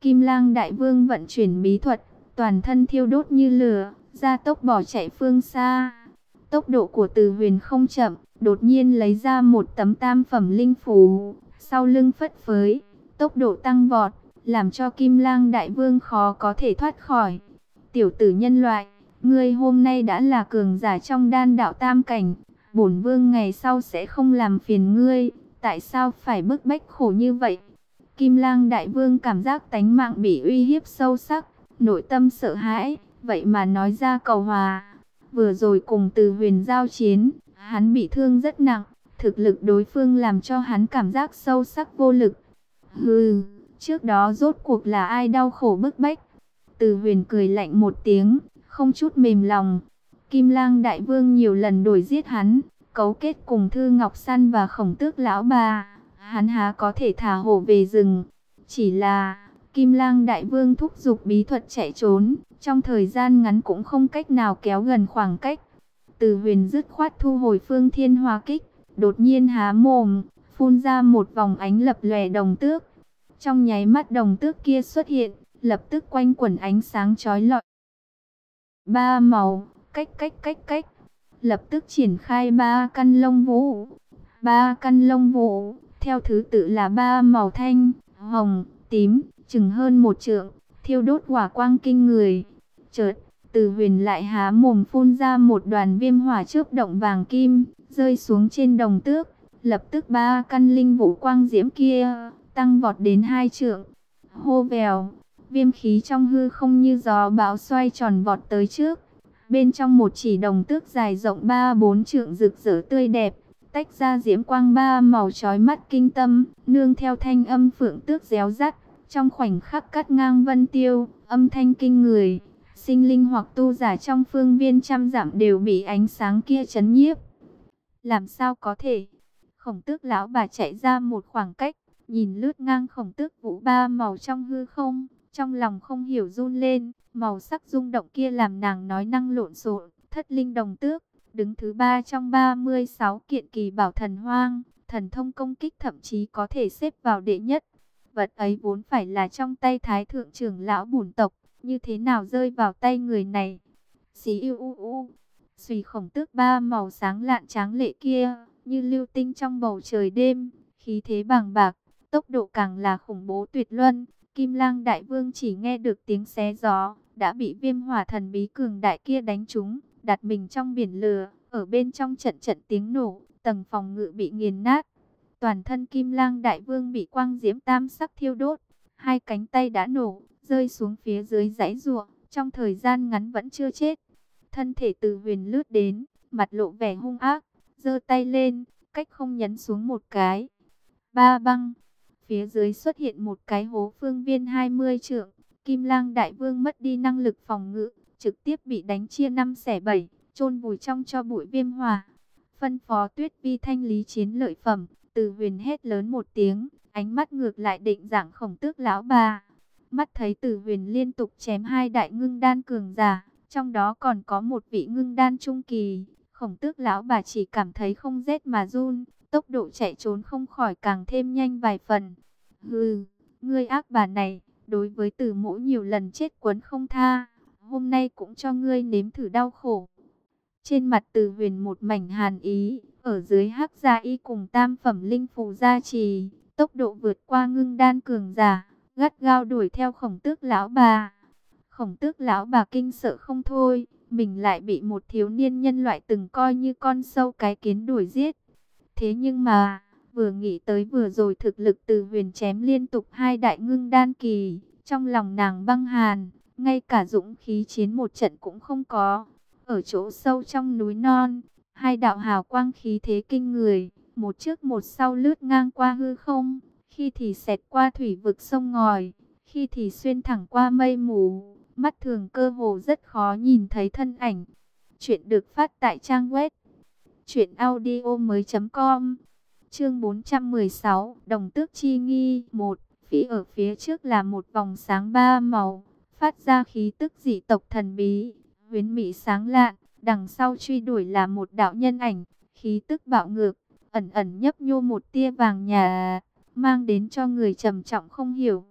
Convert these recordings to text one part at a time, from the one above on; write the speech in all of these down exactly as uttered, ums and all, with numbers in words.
Kim Lang Đại Vương vận chuyển bí thuật, toàn thân thiêu đốt như lửa, gia tốc bỏ chạy phương xa. Tốc độ của Từ Huyền không chậm, đột nhiên lấy ra một tấm tam phẩm linh phù, sau lưng phất phới, tốc độ tăng vọt, làm cho Kim Lang Đại Vương khó có thể thoát khỏi. Tiểu tử nhân loại, ngươi hôm nay đã là cường giả trong đan đạo tam cảnh, bổn vương ngày sau sẽ không làm phiền ngươi, tại sao phải bức bách khổ như vậy? Kim Lang Đại Vương cảm giác tánh mạng bị uy hiếp sâu sắc, nội tâm sợ hãi, vậy mà nói ra cầu hòa. Vừa rồi cùng Từ Huyền giao chiến, hắn bị thương rất nặng, thực lực đối phương làm cho hắn cảm giác sâu sắc vô lực. Hừ, trước đó rốt cuộc là ai đau khổ bức bách? Từ Huyền cười lạnh một tiếng, không chút mềm lòng. Kim Lang Đại Vương nhiều lần đuổi giết hắn, cấu kết cùng Thư Ngọc Săn và Khổng Tước lão bà, hắn há có thể thả hổ về rừng. Chỉ là Kim Lang Đại Vương thúc giục bí thuật chạy trốn, trong thời gian ngắn cũng không cách nào kéo gần khoảng cách. Từ Huyền dứt khoát thu hồi Phương Thiên Hỏa Kích, đột nhiên há mồm, phun ra một vòng ánh lập lòe đồng tước. Trong nháy mắt đồng tước kia xuất hiện, lập tức quanh quẩn ánh sáng chói lọi. Ba màu, cách cách cách cách, lập tức triển khai ba căn lông vũ. Ba căn lông vũ, theo thứ tự là ba màu thanh, hồng, tím, chừng hơn một trượng, thiêu đốt hỏa quang kinh người. Chợt, Từ Huyền lại há mồm phun ra một đoàn viêm hỏa chớp động vàng kim, rơi xuống trên đồng tước. Lập tức ba căn linh vũ quang diễm kia tăng vọt đến hai trượng. Hô vèo, viêm khí trong hư không như gió bão xoay tròn vọt tới trước. Bên trong một chỉ đồng tước dài rộng ba bốn trượng rực rỡ tươi đẹp, tách ra diễm quang ba màu chói mắt kinh tâm, nương theo thanh âm phượng tước réo rắt, trong khoảnh khắc cắt ngang vân tiêu, âm thanh kinh người. Sinh linh hoặc tu giả trong phương viên trăm dặm đều bị ánh sáng kia chấn nhiếp. Làm sao có thể? Khổng Tước lão bà chạy ra một khoảng cách, nhìn lướt ngang Khổng Tước vũ ba màu trong hư không, trong lòng không hiểu run lên. Màu sắc rung động kia làm nàng nói năng lộn xộn. Thất linh đồng tước, đứng thứ ba trong ba mươi sáu kiện kỳ bảo thần hoang, thần thông công kích thậm chí có thể xếp vào đệ nhất. Vật ấy vốn phải là trong tay Thái thượng trưởng lão bổn tộc, như thế nào rơi vào tay người này? Xí u u u, xùy Khổng Tước ba màu sáng lạn tráng lệ kia, như lưu tinh trong bầu trời đêm, khí thế bàng bạc, tốc độ càng là khủng bố tuyệt luân. Kim Lang Đại Vương chỉ nghe được tiếng xé gió, đã bị viêm hỏa thần bí cường đại kia đánh trúng, đặt mình trong biển lửa, ở bên trong trận trận tiếng nổ, tầng phòng ngự bị nghiền nát. Toàn thân Kim Lang Đại Vương bị quang diễm tam sắc thiêu đốt, hai cánh tay đã nổ, rơi xuống phía dưới giãy giụa, trong thời gian ngắn vẫn chưa chết. Thân thể Từ Huyền lướt đến, mặt lộ vẻ hung ác, giơ tay lên, cách không nhấn xuống một cái. Ba băng, phía dưới xuất hiện một cái hố phương viên hai mươi trượng. Kim Lang Đại Vương mất đi năng lực phòng ngự, trực tiếp bị đánh chia năm xẻ bảy, chôn vùi trong tro bụi viêm hỏa. Phân phó Tuyết Vi thanh lý chiến lợi phẩm, Từ Huyền hét lớn một tiếng, ánh mắt ngược lại định dạng Khổng Tước lão bà. Mắt thấy Từ Huyền liên tục chém hai đại ngưng đan cường giả, trong đó còn có một vị ngưng đan trung kỳ. Khổng Tước lão bà chỉ cảm thấy không rét mà run, tốc độ chạy trốn không khỏi càng thêm nhanh vài phần. Hừ, ngươi ác bà này, đối với Từ mỗ nhiều lần chết quấn không tha, hôm nay cũng cho ngươi nếm thử đau khổ. Trên mặt Từ Huyền một mảnh hàn ý, ở dưới hắc gia y cùng tam phẩm linh phù gia trì, tốc độ vượt qua ngưng đan cường giả, gắt gao đuổi theo Khổng Tước lão bà. Khổng Tước lão bà kinh sợ không thôi, mình lại bị một thiếu niên nhân loại từng coi như con sâu cái kiến đuổi giết. Thế nhưng mà, vừa nghĩ tới vừa rồi thực lực Từ Huyền chém liên tục hai đại ngưng đan kỳ, trong lòng nàng băng hàn, ngay cả dũng khí chiến một trận cũng không có. Ở chỗ sâu trong núi non, hai đạo hào quang khí thế kinh người, một trước một sau lướt ngang qua hư không, khi thì xẹt qua thủy vực sông ngòi, khi thì xuyên thẳng qua mây mù, mắt thường cơ hồ rất khó nhìn thấy thân ảnh. Chuyện được phát tại trang web truyện audio mới chấm com. Chương bốn trăm mười sáu, Đồng Tước Chi Nghi một. Phía ở phía trước là một vòng sáng ba màu, phát ra khí tức dị tộc thần bí, huyễn mỹ sáng lạn. Đằng sau truy đuổi là một đạo nhân ảnh, khí tức bạo ngược, ẩn ẩn nhấp nhô một tia vàng nhà, mang đến cho người trầm trọng không hiểu.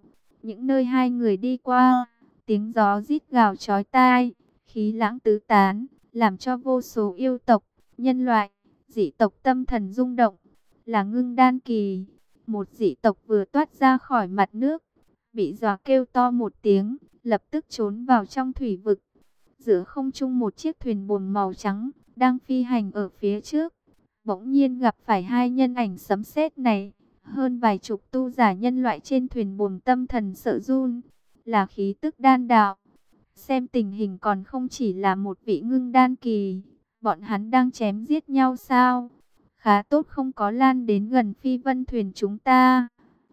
những nơi hai người đi qua, tiếng gió rít gào chói tai, khí lãng tứ tán, làm cho vô số yêu tộc, nhân loại, dị tộc tâm thần rung động. Là Ngưng Đan kỳ, một dị tộc vừa toát ra khỏi mặt nước, bị dọa kêu to một tiếng, lập tức trốn vào trong thủy vực. Giữa không trung một chiếc thuyền buồm màu trắng đang phi hành ở phía trước, bỗng nhiên gặp phải hai nhân ảnh sấm sét này. Hơn vài chục tu giả nhân loại trên thuyền buồm tâm thần sợ run, là khí tức đan đạo. Xem tình hình còn không chỉ là một vị ngưng đan kỳ, bọn hắn đang chém giết nhau sao? Khá tốt không có lan đến gần phi vân thuyền chúng ta.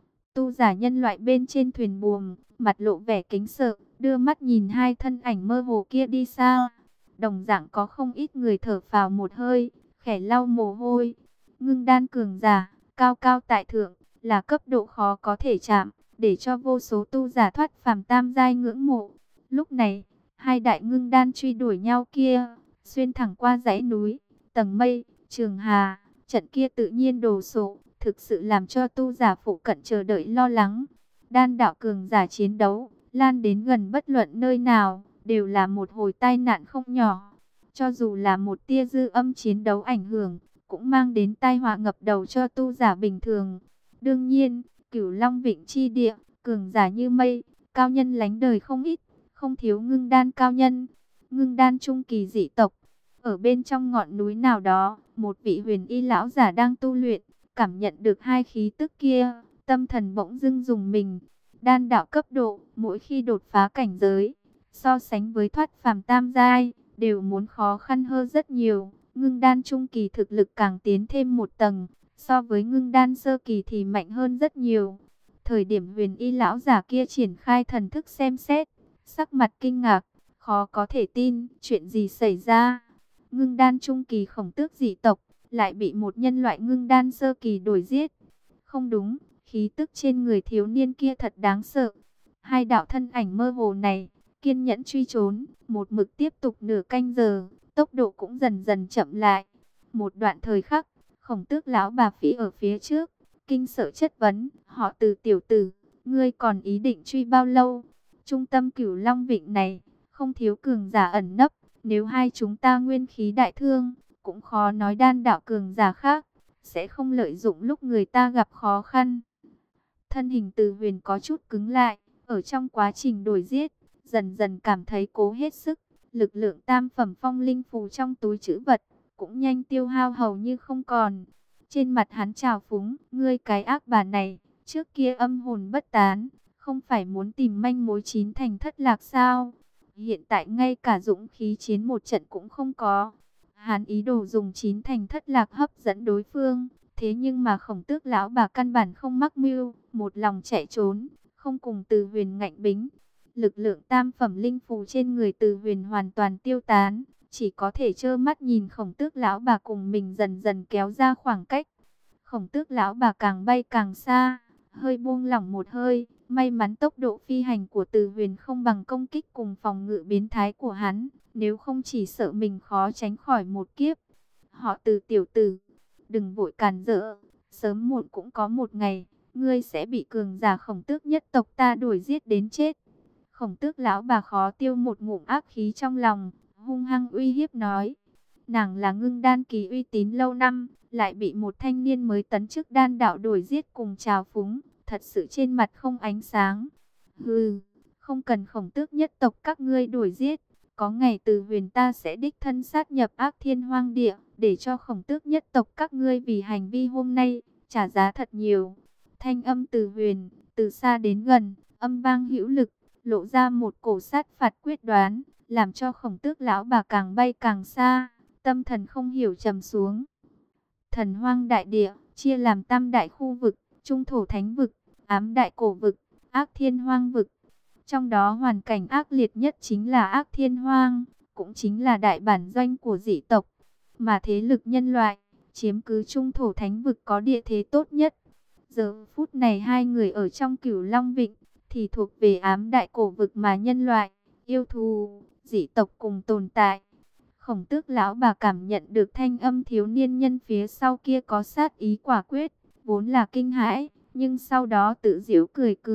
Tu giả nhân loại bên trên thuyền buồm, mặt lộ vẻ kính sợ, đưa mắt nhìn hai thân ảnh mơ hồ kia đi xa. Đồng dạng có không ít người thở phào một hơi, khẽ lau mồ hôi. Ngưng đan cường giả, cao cao tại thượng, là cấp độ khó có thể chạm, để cho vô số tu giả thoát phàm tam giai ngưỡng mộ. Lúc này, hai đại ngưng đan truy đuổi nhau kia, xuyên thẳng qua dãy núi, tầng mây, trường hà, trận kia tự nhiên đồ sộ, thực sự làm cho tu giả phụ cận chờ đợi lo lắng. Đan đạo cường giả chiến đấu, lan đến gần bất luận nơi nào, đều là một hồi tai nạn không nhỏ. Cho dù là một tia dư âm chiến đấu ảnh hưởng, cũng mang đến tai họa ngập đầu cho tu giả bình thường. Đương nhiên, Cửu Long Vịnh chi địa, cường giả như mây, cao nhân lánh đời không ít, không thiếu ngưng đan cao nhân, ngưng đan trung kỳ dị tộc. Ở bên trong ngọn núi nào đó, một vị huyền y lão giả đang tu luyện, cảm nhận được hai khí tức kia, tâm thần bỗng dưng rùng mình. Đan đạo cấp độ, mỗi khi đột phá cảnh giới, so sánh với thoát phàm tam giai, đều muốn khó khăn hơn rất nhiều. Ngưng đan trung kỳ thực lực càng tiến thêm một tầng, so với ngưng đan sơ kỳ thì mạnh hơn rất nhiều. Thời điểm huyền y lão giả kia triển khai thần thức xem xét, sắc mặt kinh ngạc, khó có thể tin, chuyện gì xảy ra. Ngưng đan trung kỳ khổng tước dị tộc, lại bị một nhân loại ngưng đan sơ kỳ đuổi giết. Không đúng, khí tức trên người thiếu niên kia thật đáng sợ. Hai đạo thân ảnh mơ hồ này, kiên nhẫn truy trốn, một mực tiếp tục nửa canh giờ, tốc độ cũng dần dần chậm lại. Một đoạn thời khắc, khổng tước lão bà phỉ ở phía trước, kinh sợ chất vấn, họ Từ tiểu tử, ngươi còn ý định truy bao lâu? Trung tâm Cửu Long Vịnh này, không thiếu cường giả ẩn nấp, nếu hai chúng ta nguyên khí đại thương, cũng khó nói đan đạo cường giả khác sẽ không lợi dụng lúc người ta gặp khó khăn. Thân hình Từ Huyền có chút cứng lại, ở trong quá trình đuổi giết, dần dần cảm thấy cố hết sức, lực lượng tam phẩm phong linh phù trong túi trữ vật cũng nhanh tiêu hao hầu như không còn. Trên mặt hắn trào phúng, ngươi cái ác bà này, trước kia âm hồn bất tán, không phải muốn tìm manh mối chín thành thất lạc sao? Hiện tại ngay cả dũng khí chiến một trận cũng không có. Hắn ý đồ dùng chín thành thất lạc hấp dẫn đối phương, thế nhưng mà khổng tước lão bà căn bản không mắc mưu, một lòng chạy trốn, không cùng Từ Huyền ngạnh bính. Lực lượng tam phẩm linh phù trên người Từ Huyền hoàn toàn tiêu tán, chỉ có thể trơ mắt nhìn khổng tước lão bà cùng mình dần dần kéo ra khoảng cách. Khổng tước lão bà càng bay càng xa, hơi buông lỏng một hơi, may mắn tốc độ phi hành của Từ Huyền không bằng công kích cùng phòng ngự biến thái của hắn, nếu không chỉ sợ mình khó tránh khỏi một kiếp. Họ Từ tiểu tử, đừng vội cản rỡ, sớm muộn cũng có một ngày, ngươi sẽ bị cường giả khổng tước nhất tộc ta đuổi giết đến chết. Khổng tước lão bà khó tiêu một ngụm ác khí trong lòng, hung hăng uy hiếp nói. Nàng là ngưng đan kỳ uy tín lâu năm, lại bị một thanh niên mới tấn chức đan đạo đuổi giết cùng trào phúng, thật sự trên mặt không ánh sáng. Hừ, không cần khổng tước nhất tộc các ngươi đuổi giết, có ngày Từ Huyền ta sẽ đích thân sát nhập Ác Thiên Hoang Địa, để cho khổng tước nhất tộc các ngươi vì hành vi hôm nay trả giá thật nhiều. Thanh âm Từ Huyền từ xa đến gần, âm vang hữu lực, lộ ra một cổ sát phạt quyết đoán, làm cho khổng tước lão bà càng bay càng xa, tâm thần không hiểu trầm xuống. Thần Hoang đại địa chia làm tam đại khu vực, Trung Thổ Thánh vực, Ám Đại Cổ vực, Ác Thiên Hoang vực. Trong đó hoàn cảnh ác liệt nhất chính là Ác Thiên Hoang, cũng chính là đại bản doanh của dị tộc, mà thế lực nhân loại chiếm cứ Trung Thổ Thánh vực có địa thế tốt nhất. Giờ phút này hai người ở trong Cửu Long Vịnh thì thuộc về Ám Đại Cổ vực mà nhân loại, yêu thú, dị tộc cùng tồn tại. Khổng tước lão bà cảm nhận được thanh âm thiếu niên nhân phía sau kia có sát ý quả quyết, vốn là kinh hãi, nhưng sau đó tự giễu cười cười,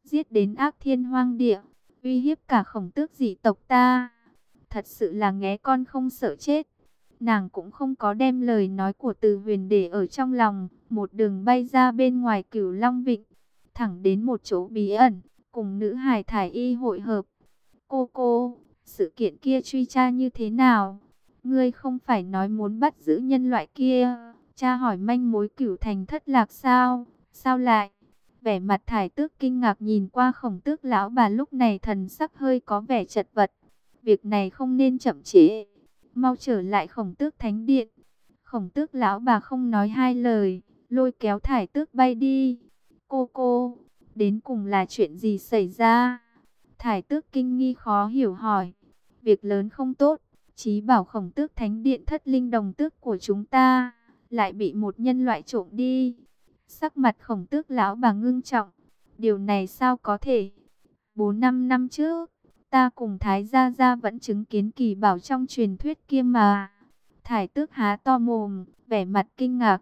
giết đến ác thiên hoang địa, uy hiếp cả khổng tước dị tộc ta. Thật sự là nghé con không sợ chết. Nàng cũng không có đem lời nói của Từ Huyền để ở trong lòng, một đường bay ra bên ngoài Cửu Long Vịnh, thẳng đến một chỗ bí ẩn, cùng nữ hài thải y hội hợp. Cô cô, sự kiện kia truy tra như thế nào? Ngươi không phải nói muốn bắt giữ nhân loại kia, cha hỏi manh mối Cửu Thành thất lạc sao? Sao lại? Vẻ mặt thải tước kinh ngạc nhìn qua khổng tước lão bà, lúc này thần sắc hơi có vẻ chật vật. Việc này không nên chậm trễ, mau trở lại khổng tước thánh điện. Khổng tước lão bà không nói hai lời, lôi kéo thải tước bay đi. Cô cô, đến cùng là chuyện gì xảy ra? Thải tước kinh nghi khó hiểu hỏi. Việc lớn không tốt, Chí bảo khổng tước thánh điện thất linh đồng tước của chúng ta lại bị một nhân loại trộm đi. Sắc mặt khổng tước lão bà ngưng trọng. Điều này sao có thể? Bốn năm năm trước, ta cùng Thái Gia Gia vẫn chứng kiến kỳ bảo trong truyền thuyết kia mà. Thải tước há to mồm, vẻ mặt kinh ngạc.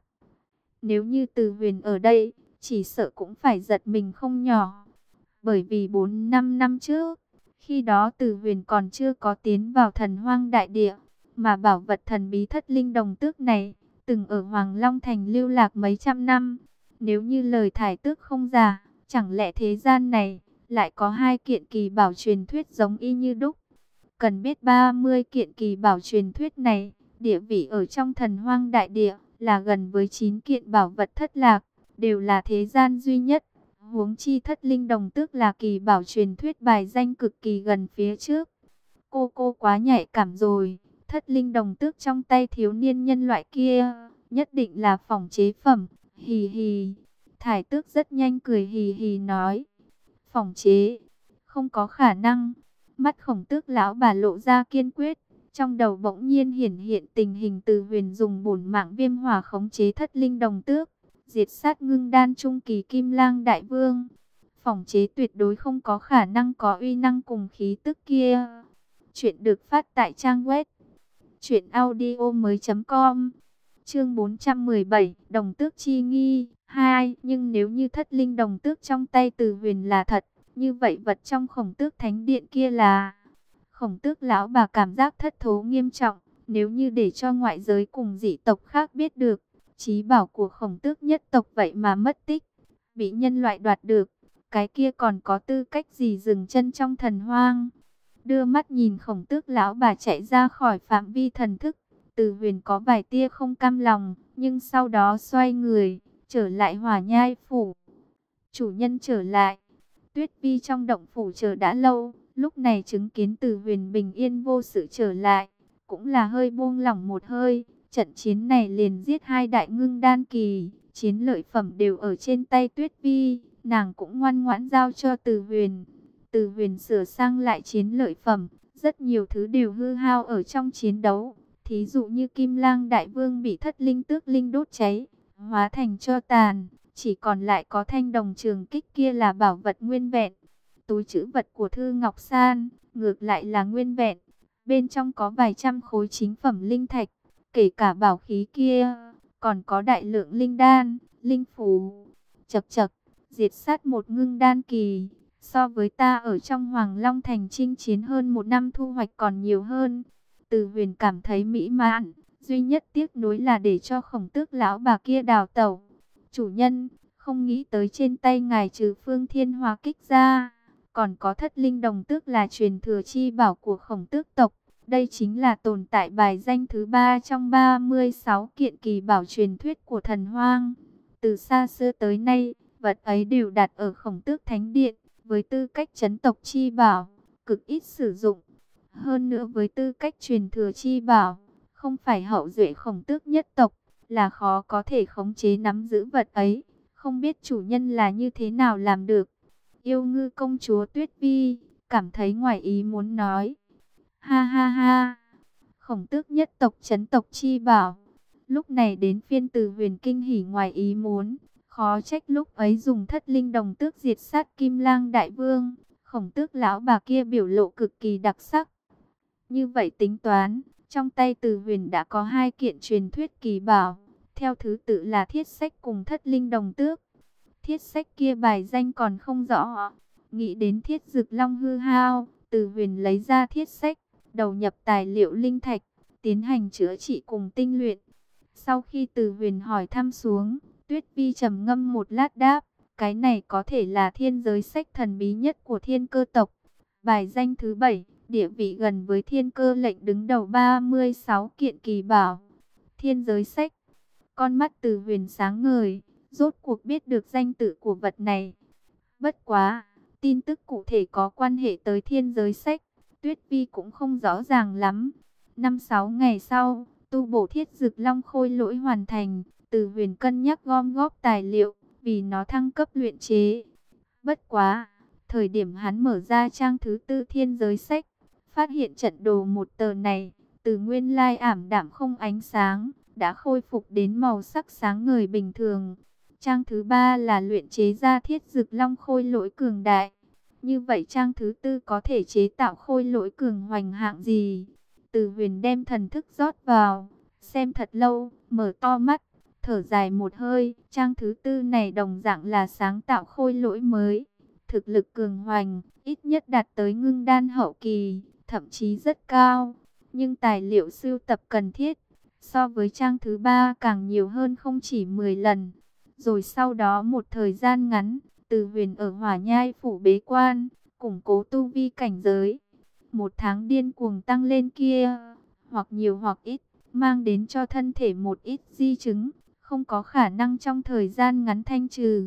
Nếu như Từ Huyền ở đây, chỉ sợ cũng phải giật mình không nhỏ. Bởi vì bốn năm năm trước, khi đó Từ Huyền còn chưa có tiến vào thần hoang đại địa, mà bảo vật thần bí thất linh đồng tước này, từng ở Hoàng Long Thành lưu lạc mấy trăm năm. Nếu như lời thải tước không giả, chẳng lẽ thế gian này lại có hai kiện kỳ bảo truyền thuyết giống y như đúc? Cần biết ba mươi kiện kỳ bảo truyền thuyết này, địa vị ở trong thần hoang đại địa là gần với chín kiện bảo vật thất lạc, đều là thế gian duy nhất. Huống chi thất linh đồng tước là kỳ bảo truyền thuyết bài danh cực kỳ gần phía trước. Cô cô quá nhạy cảm rồi, thất linh đồng tước trong tay thiếu niên nhân loại kia, nhất định là phỏng chế phẩm, hì hì. Thải tước rất nhanh cười hì hì nói. Phỏng chế, không có khả năng. Mắt khổng tước lão bà lộ ra kiên quyết. Trong đầu bỗng nhiên hiển hiện tình hình Từ Huyền dùng bổn mạng viêm hỏa khống chế thất linh đồng tước, diệt sát ngưng đan trung kỳ kim lang đại vương. Phỏng chế tuyệt đối không có khả năng có uy năng cùng khí tức kia. Chuyện được phát tại trang web truyện audio mới chấm com. Chương bốn trăm mười bảy, đồng tước chi nghi hai. Nhưng nếu như thất linh đồng tước trong tay Từ Huyền là thật, như vậy vật trong khổng tước thánh điện kia là... Khổng tước lão bà cảm giác thất thố nghiêm trọng. Nếu như để cho ngoại giới cùng dị tộc khác biết được, chí bảo của khổng tước nhất tộc vậy mà mất tích, bị nhân loại đoạt được, cái kia còn có tư cách gì dừng chân trong thần hoang? Đưa mắt nhìn khổng tước lão bà chạy ra khỏi phạm vi thần thức, Từ Huyền có vài tia không cam lòng, nhưng sau đó xoay người, trở lại Hỏa Nhai phủ. Chủ nhân trở lại. Tuyết Vi trong động phủ chờ đã lâu, lúc này chứng kiến Từ Huyền bình yên vô sự trở lại, cũng là hơi buông lỏng một hơi. Trận chiến này liền giết hai đại ngưng đan kỳ, chiến lợi phẩm đều ở trên tay Tuyết Vi, nàng cũng ngoan ngoãn giao cho Từ Huyền. Từ Huyền sửa sang lại chiến lợi phẩm, rất nhiều thứ đều hư hao ở trong chiến đấu. Thí dụ như Kim Lang Đại Vương bị thất linh tước linh đốt cháy, hóa thành tro tàn, chỉ còn lại có thanh đồng trường kích kia là bảo vật nguyên vẹn. Túi trữ vật của Thư Ngọc San, ngược lại là nguyên vẹn, bên trong có vài trăm khối chính phẩm linh thạch, kể cả bảo khí kia, còn có đại lượng linh đan, linh phù. Chậc chậc, diệt sát một ngưng đan kỳ, so với ta ở trong Hoàng Long Thành chinh chiến hơn một năm thu hoạch còn nhiều hơn. Từ Huyền cảm thấy mỹ mãn, duy nhất tiếc nuối là để cho khổng tước lão bà kia đào tẩu. Chủ nhân, không nghĩ tới trên tay ngài trừ Phương Thiên Hỏa kích ra, còn có thất linh đồng tước là truyền thừa chi bảo của khổng tước tộc. Đây chính là tồn tại bài danh thứ ba trong ba mươi sáu kiện kỳ bảo truyền thuyết của thần hoang. Từ xa xưa tới nay, vật ấy đều đặt ở khổng tước thánh điện, với tư cách chấn tộc chi bảo, cực ít sử dụng. Hơn nữa với tư cách truyền thừa chi bảo, không phải hậu duệ khổng tước nhất tộc, là khó có thể khống chế nắm giữ vật ấy. Không biết chủ nhân là như thế nào làm được. Yêu ngư công chúa Tuyết Vi cảm thấy ngoài ý muốn nói. Ha ha ha, khổng tước nhất tộc chấn tộc chi bảo. Lúc này đến phiên Từ Huyền kinh hỉ ngoài ý muốn. Khó trách lúc ấy dùng thất linh đồng tước diệt sát Kim Lang Đại Vương, khổng tước lão bà kia biểu lộ cực kỳ đặc sắc. Như vậy tính toán, trong tay Từ Huyền đã có hai kiện truyền thuyết kỳ bảo, theo thứ tự là thiết sách cùng thất linh đồng tước. Thiết sách kia bài danh còn không rõ, Nghĩ đến thiết dực long hư hao, Từ Huyền lấy ra thiết sách, đầu nhập tài liệu linh thạch, tiến hành chữa trị cùng tinh luyện. Sau khi Từ Huyền hỏi thăm xuống, Tuyết Vi trầm ngâm một lát đáp, cái này có thể là thiên giới sách thần bí nhất của thiên cơ tộc. Bài danh thứ bảy, địa vị gần với thiên cơ lệnh đứng đầu ba mươi sáu kiện kỳ bảo. Thiên giới sách, con mắt Từ Huyền sáng ngời, rốt cuộc biết được danh tự của vật này. Bất quá, tin tức cụ thể có quan hệ tới thiên giới sách, Tuyết Vi cũng không rõ ràng lắm. Năm sáu ngày sau, tu bổ thiết dực long khôi lỗi hoàn thành, Từ Huyền cân nhắc gom góp tài liệu, vì nó thăng cấp luyện chế. Bất quá, thời điểm hắn mở ra trang thứ tư thiên giới sách, phát hiện trận đồ một tờ này, từ nguyên lai ảm đạm không ánh sáng, đã khôi phục đến màu sắc sáng ngời bình thường. Trang thứ ba là luyện chế ra thiết dực long khôi lỗi cường đại. Như vậy trang thứ tư có thể chế tạo khôi lỗi cường hoành hạng gì? Từ Huyền đem thần thức rót vào, xem thật lâu, mở to mắt, thở dài một hơi. Trang thứ tư này đồng dạng là sáng tạo khôi lỗi mới, thực lực cường hoành, ít nhất đạt tới ngưng đan hậu kỳ, thậm chí rất cao. Nhưng tài liệu sưu tập cần thiết, so với trang thứ ba càng nhiều hơn không chỉ mười lần. Rồi sau đó một thời gian ngắn, Từ Huyền ở Hỏa Nhai phủ bế quan, củng cố tu vi cảnh giới. Một tháng điên cuồng tăng lên kia, hoặc nhiều hoặc ít, mang đến cho thân thể một ít di chứng, không có khả năng trong thời gian ngắn thanh trừ.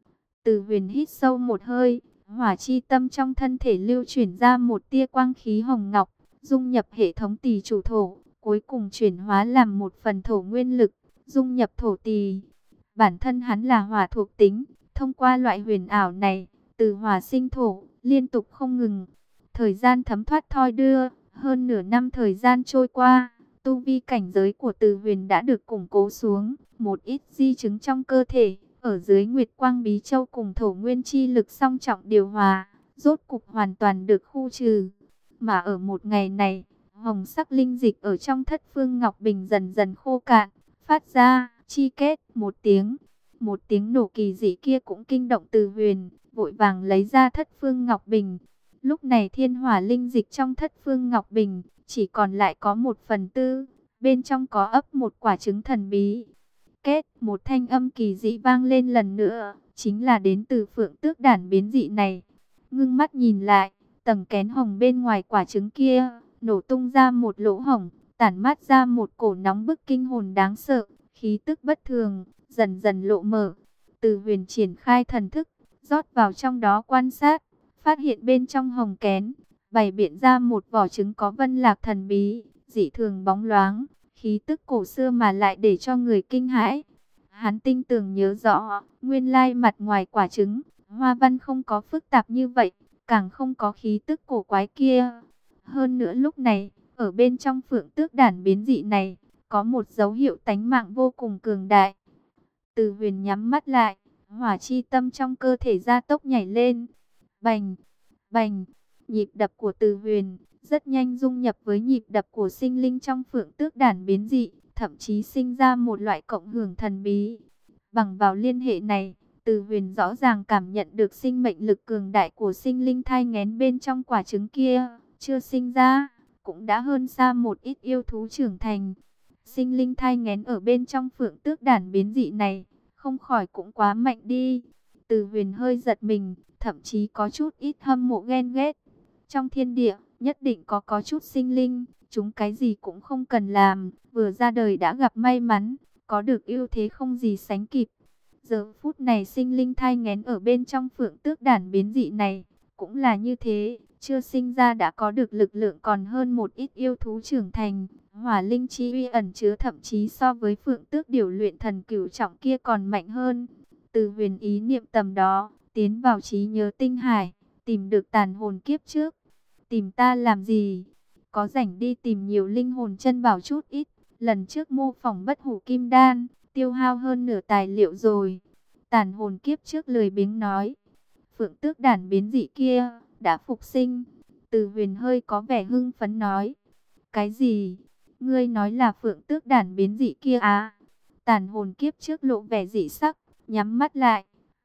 Từ Huyền hít sâu một hơi, hỏa chi tâm trong thân thể lưu chuyển ra một tia quang khí hồng ngọc, dung nhập hệ thống tỳ chủ thổ, cuối cùng chuyển hóa làm một phần thổ nguyên lực, dung nhập thổ tỳ. Bản thân hắn là hỏa thuộc tính, thông qua loại huyền ảo này, từ hỏa sinh thổ, liên tục không ngừng. Thời gian thấm thoát thoi đưa, hơn nửa năm thời gian trôi qua, tu vi cảnh giới của Từ Huyền đã được củng cố xuống, một ít di chứng trong cơ thể, ở dưới Nguyệt Quang Bí Châu cùng thổ nguyên chi lực song trọng điều hòa, rốt cục hoàn toàn được khu trừ. Mà ở một ngày này, hồng sắc linh dịch ở trong thất phương Ngọc Bình dần dần khô cạn, phát ra chi kết một tiếng. Một tiếng nổ kỳ dị kia cũng kinh động Từ Huyền, vội vàng lấy ra thất phương Ngọc Bình. Lúc này thiên hỏa linh dịch trong thất phương Ngọc Bình chỉ còn lại có một phần tư, bên trong có ấp một quả trứng thần bí. Kết, một thanh âm kỳ dị vang lên lần nữa, chính là đến từ phượng tước đản biến dị này. Ngưng mắt nhìn lại, tầng kén hồng bên ngoài quả trứng kia, nổ tung ra một lỗ hổng, tản mát ra một cổ nóng bức kinh hồn đáng sợ, khí tức bất thường, dần dần lộ mở. Từ Huyền triển khai thần thức, rót vào trong đó quan sát, phát hiện bên trong hồng kén, bày biện ra một vỏ trứng có vân lạc thần bí, dị thường bóng loáng, khí tức cổ xưa mà lại để cho người kinh hãi. Hắn tinh tường nhớ rõ, nguyên lai mặt ngoài quả trứng, hoa văn không có phức tạp như vậy, càng không có khí tức cổ quái kia. Hơn nữa lúc này, ở bên trong phượng tước đản biến dị này, có một dấu hiệu tánh mạng vô cùng cường đại. Từ Huyền nhắm mắt lại, hỏa chi tâm trong cơ thể gia tốc nhảy lên. Bành, bành, nhịp đập của Từ Huyền rất nhanh dung nhập với nhịp đập của sinh linh trong phượng tước đản biến dị, thậm chí sinh ra một loại cộng hưởng thần bí. Bằng vào liên hệ này, Từ Huyền rõ ràng cảm nhận được sinh mệnh lực cường đại của sinh linh thai nghén bên trong quả trứng kia, chưa sinh ra, cũng đã hơn xa một ít yêu thú trưởng thành. Sinh linh thai nghén ở bên trong phượng tước đản biến dị này, không khỏi cũng quá mạnh đi. Từ Huyền hơi giật mình, thậm chí có chút ít hâm mộ ghen ghét. Trong thiên địa, nhất định có có chút sinh linh, chúng cái gì cũng không cần làm, vừa ra đời đã gặp may mắn, có được ưu thế không gì sánh kịp. Giờ phút này sinh linh thai nghén ở bên trong phượng tước đản biến dị này, cũng là như thế, chưa sinh ra đã có được lực lượng còn hơn một ít yêu thú trưởng thành. Hỏa linh chi uy ẩn chứa thậm chí so với phượng tước điều luyện thần cửu trọng kia còn mạnh hơn. Từ Huyền ý niệm tầm đó, tiến vào trí nhớ tinh hải, tìm được tàn hồn kiếp trước. Tìm ta làm gì? Có rảnh đi tìm nhiều linh hồn chân bảo chút ít. Lần trước mô phỏng bất hủ kim đan, tiêu hao hơn nửa tài liệu rồi. Tàn hồn kiếp trước lười biếng nói. Phượng tước đản biến dị kia, đã phục sinh. Từ Huyền hơi có vẻ hưng phấn nói. Cái gì? Ngươi nói là phượng tước đản biến dị kia à? Tàn hồn kiếp trước lộ vẻ dị sắc, nhắm mắt lại,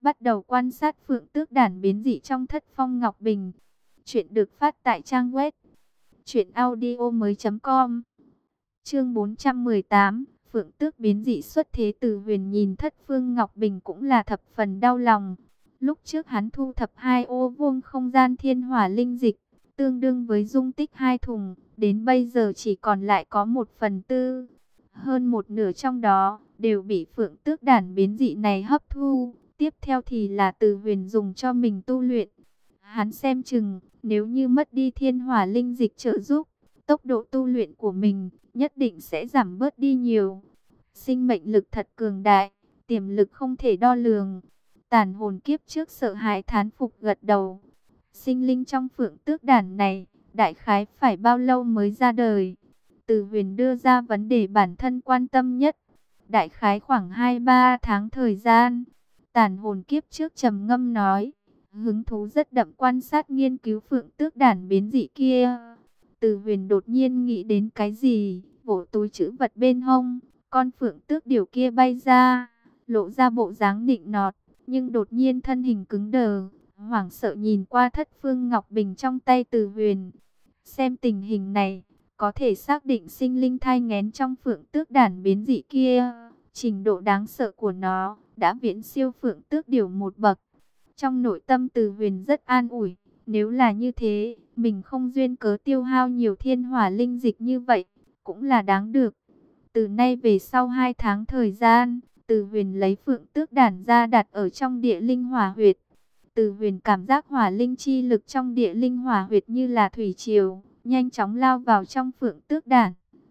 bắt đầu quan sát phượng tước đản biến dị trong Thất Phong Ngọc Bình. Chuyện được phát tại trang web truyện audio mới.com. Chương bốn trăm mười tám, phượng tước biến dị xuất thế. Từ Huyền nhìn Thất Phương Ngọc Bình cũng là thập phần đau lòng. Lúc trước hắn thu thập hai ô vuông không gian thiên hỏa linh dịch, tương đương với dung tích hai thùng, đến bây giờ chỉ còn lại có một phần tư. Hơn một nửa trong đó đều bị phượng tước đản biến dị này hấp thu. Tiếp theo thì là Từ Huyền dùng cho mình tu luyện. Hắn xem chừng nếu như mất đi thiên hỏa linh dịch trợ giúp, tốc độ tu luyện của mình nhất định sẽ giảm bớt đi nhiều. Sinh mệnh lực thật cường đại, tiềm lực không thể đo lường. Tàn hồn kiếp trước sợ hãi thán phục gật đầu. Sinh linh trong phượng tước đản này, đại khái phải bao lâu mới ra đời? Từ Huyền đưa ra vấn đề bản thân quan tâm nhất. Đại khái khoảng hai ba tháng thời gian. Tàn hồn kiếp trước trầm ngâm nói, hứng thú rất đậm quan sát nghiên cứu phượng tước đản biến dị kia. Từ Huyền đột nhiên nghĩ đến cái gì, vỗ túi trữ vật bên hông, con phượng tước điều kia bay ra, lộ ra bộ dáng nịnh nọt, nhưng đột nhiên thân hình cứng đờ, hoảng sợ nhìn qua Thất Phương Ngọc Bình trong tay Từ Huyền. Xem tình hình này, có thể xác định sinh linh thai nghén trong phượng tước đản biến dị kia, trình độ đáng sợ của nó đã viễn siêu phượng tước điều một bậc. Trong nội tâm Từ Huyền rất an ủi, nếu là như thế, mình không duyên cớ tiêu hao nhiều thiên hỏa linh dịch như vậy, cũng là đáng được. Từ nay về sau hai tháng thời gian, Từ Huyền lấy phượng tước đản ra đặt ở trong địa linh hỏa huyệt. Từ Huyền cảm giác hỏa linh chi lực trong địa linh hỏa huyệt như là thủy triều, nhanh chóng lao vào trong phượng tước đản.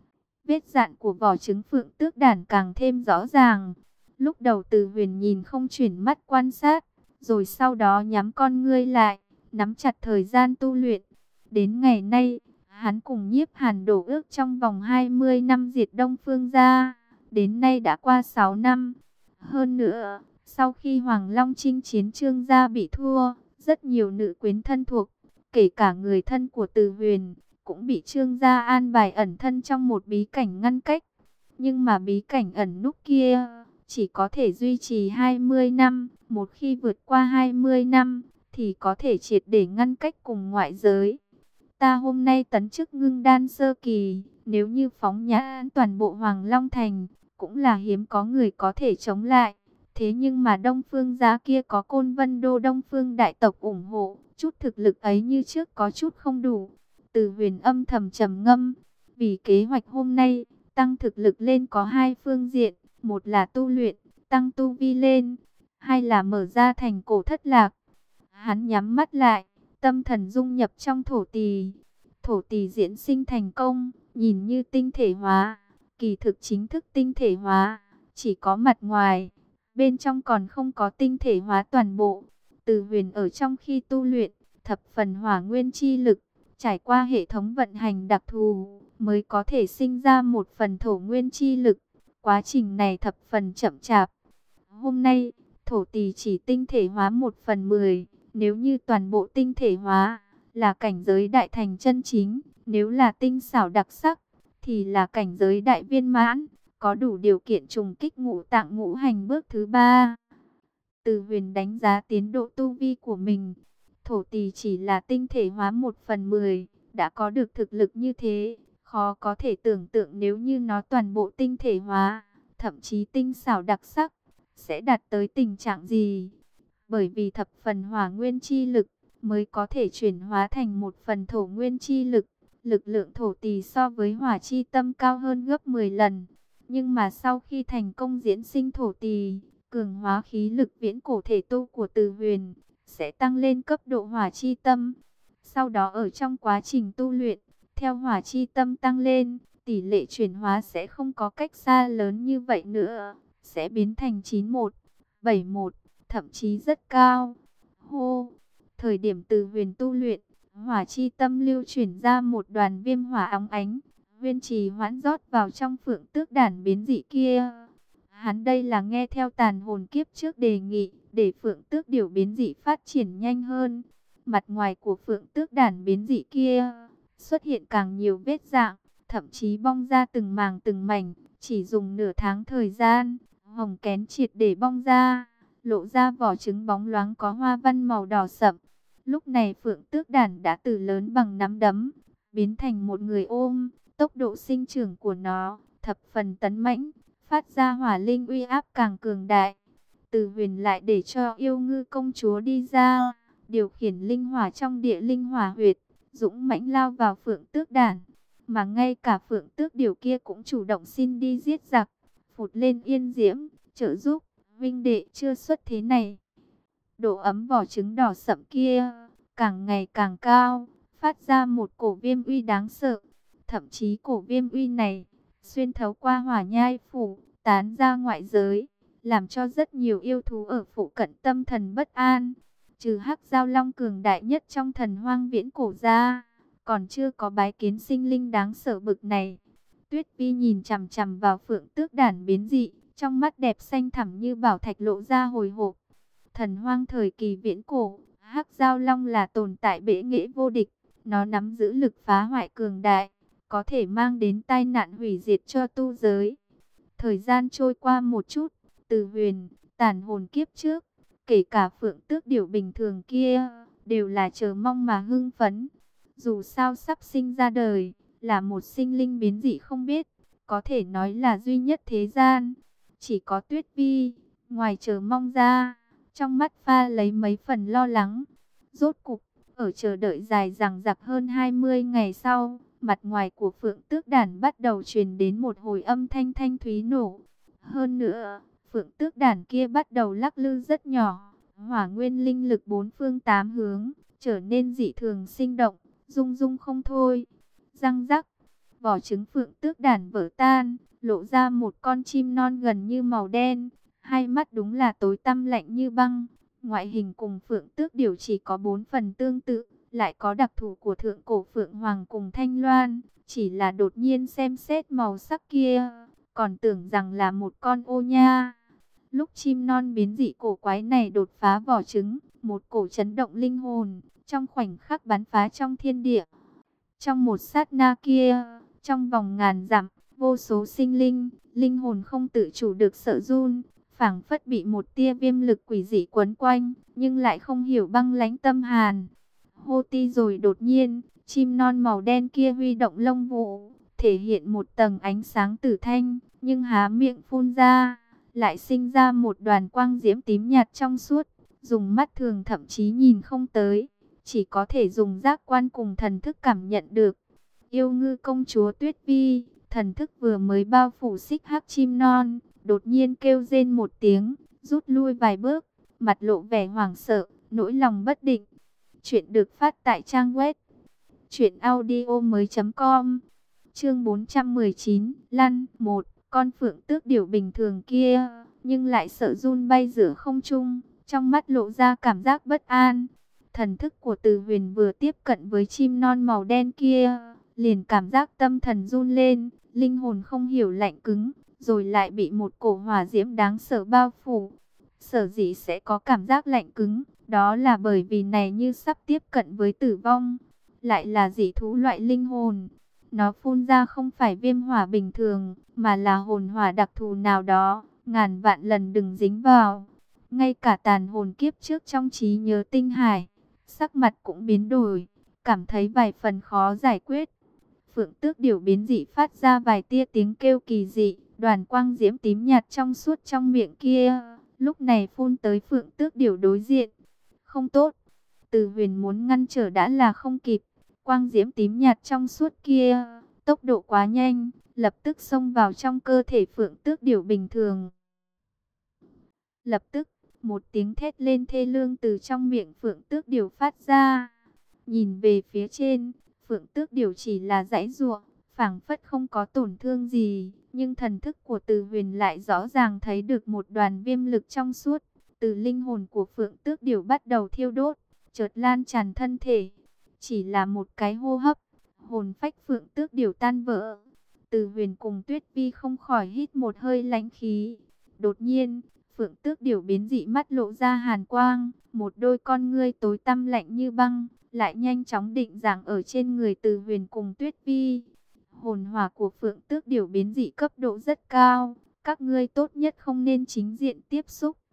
Vết dạn của vỏ trứng phượng tước đản càng thêm rõ ràng. Lúc đầu Từ Huyền nhìn không chuyển mắt quan sát, rồi sau đó nhắm con ngươi lại, nắm chặt thời gian tu luyện. Đến ngày nay, hắn cùng Nhiếp Hàn đổ ước trong vòng hai mươi năm diệt Đông Phương gia. Đến nay đã qua sáu năm. Hơn nữa, sau khi Hoàng Long chinh chiến Trương gia bị thua, rất nhiều nữ quyến thân thuộc, kể cả người thân của Từ Huyền, cũng bị Trương gia an bài ẩn thân trong một bí cảnh ngăn cách. Nhưng mà bí cảnh ẩn núp kia chỉ có thể duy trì hai mươi năm, một khi vượt qua hai mươi năm thì có thể triệt để ngăn cách cùng ngoại giới. Ta hôm nay tấn chức ngưng đan sơ kỳ, nếu như phóng nhã toàn bộ Hoàng Long Thành, cũng là hiếm có người có thể chống lại. Thế nhưng mà Đông Phương gia kia có Côn Vân Đô Đông Phương đại tộc ủng hộ, chút thực lực ấy như trước có chút không đủ. Từ Huyền âm thầm trầm ngâm, vì kế hoạch hôm nay, tăng thực lực lên có hai phương diện, một là tu luyện, tăng tu vi lên, hai là mở ra thành cổ thất lạc. Hắn nhắm mắt lại, tâm thần dung nhập trong thổ tỳ. Thổ tỳ diễn sinh thành công, nhìn như tinh thể hóa, kỳ thực chính thức tinh thể hóa, chỉ có mặt ngoài, bên trong còn không có tinh thể hóa toàn bộ. Từ Huyền ở trong khi tu luyện, thập phần hỏa nguyên chi lực, trải qua hệ thống vận hành đặc thù, mới có thể sinh ra một phần thổ nguyên chi lực. Quá trình này thập phần chậm chạp. Hôm nay, thổ tỳ chỉ tinh thể hóa một phần mười. Nếu như toàn bộ tinh thể hóa, là cảnh giới đại thành chân chính. Nếu là tinh xảo đặc sắc, thì là cảnh giới đại viên mãn, có đủ điều kiện trùng kích ngũ tạng ngũ hành bước thứ ba. Từ Huyền đánh giá tiến độ tu vi của mình. Thổ tỳ chỉ là tinh thể hóa một phần mười, đã có được thực lực như thế. Khó có thể tưởng tượng nếu như nó toàn bộ tinh thể hóa, thậm chí tinh xảo đặc sắc, sẽ đạt tới tình trạng gì. Bởi vì thập phần hỏa nguyên chi lực mới có thể chuyển hóa thành một phần thổ nguyên chi lực. Lực lượng thổ tỳ so với hỏa chi tâm cao hơn gấp mười lần. Nhưng mà sau khi thành công diễn sinh thổ tỳ, cường hóa khí lực viễn cổ thể tu của Từ Huyền, sẽ tăng lên cấp độ hỏa chi tâm. Sau đó ở trong quá trình tu luyện, theo hỏa chi tâm tăng lên, tỷ lệ chuyển hóa sẽ không có cách xa lớn như vậy nữa, sẽ biến thành chín một, bảy một, thậm chí rất cao. Hô! Thời điểm Từ Huyền tu luyện, hỏa chi tâm lưu chuyển ra một đoàn viêm hỏa óng ánh, nguyên trì hoãn rót vào trong phượng tước đản biến dị kia. Hắn đây là nghe theo tàn hồn kiếp trước đề nghị, để phượng tước điều biến dị phát triển nhanh hơn. Mặt ngoài của phượng tước đản biến dị kia xuất hiện càng nhiều vết rạn, thậm chí bong ra từng màng từng mảnh, chỉ dùng nửa tháng thời gian, hồng kén triệt để bong ra, lộ ra vỏ trứng bóng loáng có hoa văn màu đỏ sậm. Lúc này Phượng Tước Đản đã từ lớn bằng nắm đấm, biến thành một người ôm. Tốc độ sinh trưởng của nó thập phần tấn mãnh, phát ra hỏa linh uy áp càng cường đại. Từ Huyền lại để cho Yêu Ngư công chúa đi ra, điều khiển linh hỏa trong địa linh hỏa huyệt, dũng mãnh lao vào Phượng Tước Đản. Mà ngay cả Phượng Tước Điểu kia cũng chủ động xin đi giết giặc, phụt lên yên diễm, trợ giúp. Vinh đệ chưa xuất thế này. Độ ấm vỏ trứng đỏ sậm kia càng ngày càng cao, phát ra một cổ viêm uy đáng sợ. Thậm chí cổ viêm uy này xuyên thấu qua hỏa nhai phủ, tán ra ngoại giới, làm cho rất nhiều yêu thú ở phụ cận tâm thần bất an. Trừ Hắc Giao Long cường đại nhất trong thần hoang viễn cổ ra, còn chưa có bái kiến sinh linh đáng sợ bực này. Tuyết Vi nhìn chằm chằm vào Phượng Tước Đản biến dị, trong mắt đẹp xanh thẳm như bảo thạch lộ ra hồi hộp. Thần hoang thời kỳ viễn cổ, Hắc Giao Long là tồn tại bệ nghệ vô địch. Nó nắm giữ lực phá hoại cường đại, có thể mang đến tai nạn hủy diệt cho tu giới. Thời gian trôi qua một chút, Từ Huyền, tàn hồn kiếp trước, kể cả Phượng Tước Điểu bình thường kia, đều là chờ mong mà hưng phấn. Dù sao sắp sinh ra đời, là một sinh linh biến dị không biết, có thể nói là duy nhất thế gian. Chỉ có Tuyết Vi, ngoài chờ mong ra, trong mắt pha lấy mấy phần lo lắng. Rốt cục, ở chờ đợi dài dằng dặc hơn hai mươi ngày sau, mặt ngoài của Phượng Tước Đản bắt đầu truyền đến một hồi âm thanh thanh thúy nổ. Hơn nữa, Phượng Tước Đản kia bắt đầu lắc lư rất nhỏ, hỏa nguyên linh lực bốn phương tám hướng, trở nên dị thường sinh động, rung rung không thôi. Răng rắc, vỏ trứng Phượng Tước Đản vỡ tan, lộ ra một con chim non gần như màu đen, hai mắt đúng là tối tăm lạnh như băng. Ngoại hình cùng Phượng Tước Điểu chỉ có bốn phần tương tự, lại có đặc thù của thượng cổ Phượng Hoàng cùng Thanh Loan, chỉ là đột nhiên xem xét màu sắc kia, còn tưởng rằng là một con ô nha. Lúc chim non biến dị cổ quái này đột phá vỏ trứng, một cổ chấn động linh hồn, trong khoảnh khắc bắn phá trong thiên địa. Trong một sát na kia, trong vòng ngàn dặm, vô số sinh linh, linh hồn không tự chủ được sợ run, phảng phất bị một tia viêm lực quỷ dị quấn quanh, nhưng lại không hiểu băng lãnh tâm hàn. Hô ti rồi đột nhiên, chim non màu đen kia huy động lông vũ, thể hiện một tầng ánh sáng tử thanh, nhưng há miệng phun ra, lại sinh ra một đoàn quang diễm tím nhạt trong suốt, dùng mắt thường thậm chí nhìn không tới, chỉ có thể dùng giác quan cùng thần thức cảm nhận được. Yêu Ngư công chúa Tuyết Vi, thần thức vừa mới bao phủ xích hắc chim non, đột nhiên kêu rên một tiếng, rút lui vài bước, mặt lộ vẻ hoảng sợ, nỗi lòng bất định. Chuyện được phát tại trang web truyện audio mới chấm com. Chương bốn trăm mười chín, Lăn. Một, con Phượng Tước Điểu bình thường kia, nhưng lại sợ run bay giữa không trung, trong mắt lộ ra cảm giác bất an. Thần thức của Từ Huyền vừa tiếp cận với chim non màu đen kia, liền cảm giác tâm thần run lên, linh hồn không hiểu lạnh cứng, rồi lại bị một cổ hỏa diễm đáng sợ bao phủ. Sở dĩ sẽ có cảm giác lạnh cứng, đó là bởi vì này như sắp tiếp cận với tử vong, lại là dị thú loại linh hồn. Nó phun ra không phải viêm hỏa bình thường, mà là hồn hỏa đặc thù nào đó, ngàn vạn lần đừng dính vào. Ngay cả tàn hồn kiếp trước trong trí nhớ tinh hải, sắc mặt cũng biến đổi, cảm thấy vài phần khó giải quyết. Phượng Tước Điểu biến dị phát ra vài tia tiếng kêu kỳ dị, đoàn quang diễm tím nhạt trong suốt trong miệng kia, lúc này phun tới Phượng Tước Điểu đối diện. Không tốt, Từ Huyền muốn ngăn trở đã là không kịp, quang diễm tím nhạt trong suốt kia, tốc độ quá nhanh, lập tức xông vào trong cơ thể Phượng Tước Điểu bình thường. Lập tức, một tiếng thét lên thê lương từ trong miệng Phượng Tước Điểu phát ra. Nhìn về phía trên, Phượng Tước Điểu chỉ là giãy giụa, phảng phất không có tổn thương gì, nhưng thần thức của Từ Huyền lại rõ ràng thấy được một đoàn viêm lực trong suốt, từ linh hồn của Phượng Tước Điểu bắt đầu thiêu đốt, chợt lan tràn thân thể. Chỉ là một cái hô hấp, hồn phách Phượng Tước Điểu tan vỡ. Từ Huyền cùng Tuyết Vi không khỏi hít một hơi lãnh khí. Đột nhiên, Phượng Tước Điểu biến dị mắt lộ ra hàn quang, một đôi con ngươi tối tăm lạnh như băng, lại nhanh chóng định dạng ở trên người Từ Huyền cùng Tuyết Vi. Hồn hỏa của Phượng Tước Điểu biến dị cấp độ rất cao, các ngươi tốt nhất không nên chính diện tiếp xúc.